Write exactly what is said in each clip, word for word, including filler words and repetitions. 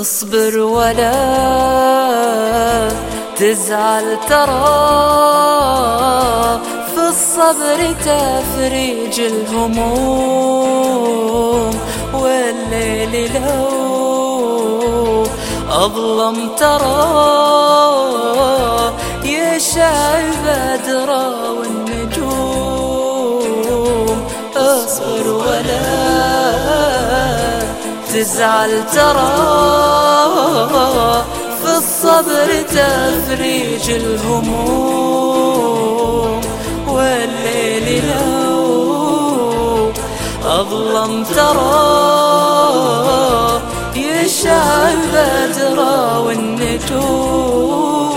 اصبر ولا تزعل ترى، في الصبر تفريج الهموم، والليل لو أظلم ترى يشع بدرا والنجوم. اصبر ولا تزعل ترى، في الصبر تفريج الهموم، والليل لو أظلم ترى يشع بدرا والنجوم.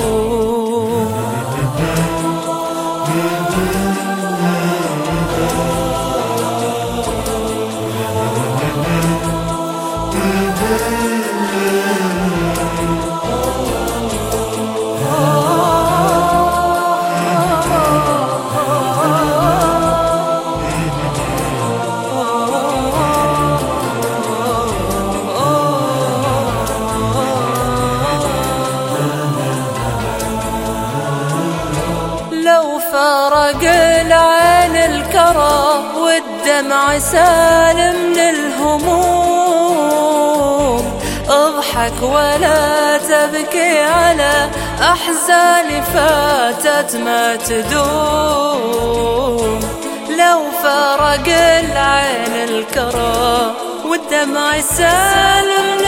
لو فرق العين الكرى والدمع سال من الهموم، اضحك ولا تبكي على أحزان فاتت ما تدوم. لو فرق العين الكرى والدمع سال من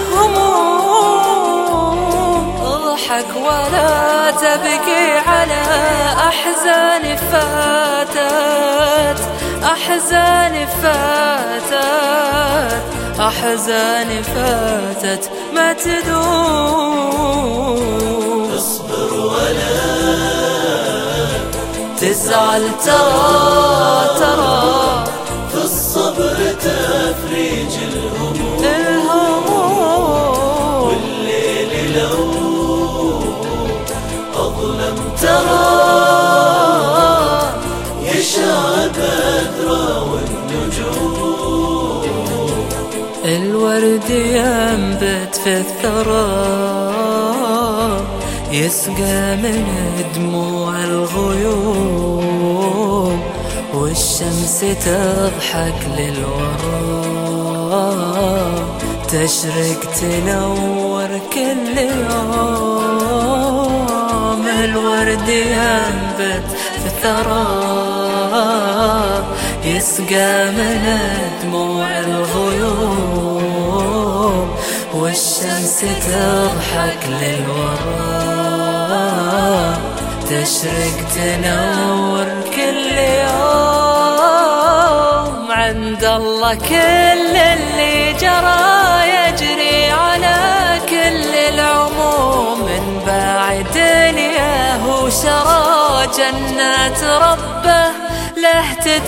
الهموم، اضحك ولا تبكي على أحزان فاتت، أحزان فاتت، أحزان فاتت ما تدوم. اصبر ولا تزعل ترى ترى، في الصبر تفريج الهموم، الهموم، والليل لو أظلم ترى يشع بدرا والنجوم. الورد ينبت في الثرى يسقى من دموع الغيوم، والشمس تضحك للوراء تشرق تنور كل يوم. الورد ينبت في الثرى يسقى من دموع الغيوم، والشمس تضحك للوراء تشرق تنور كل يوم. عند الله كل اللي جرى يجري على كل العموم، من باع دنياه وشرى جنات ربه له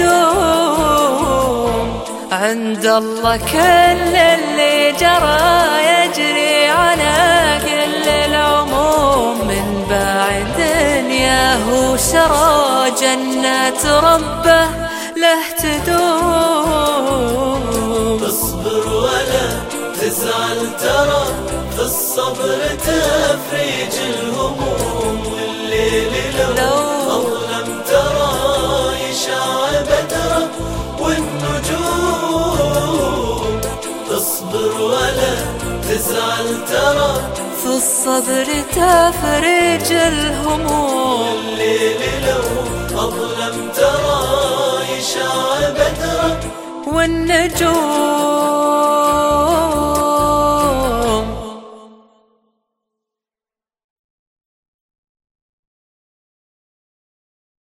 تدوم. عند الله كل اللي جرى يجري على كل العموم، من باع دنياه وشرى جنات ربه له تدوم. اصبر ولا تزعل ترى، في الصبر تفريج الهموم، والليل لو أظلم ترى يشع بدرا والنجوم. اصبر ولا تزعل ترى، في الصبر تفريج الهموم، والليل لو أظلم ترى يشع بدرا والنجوم.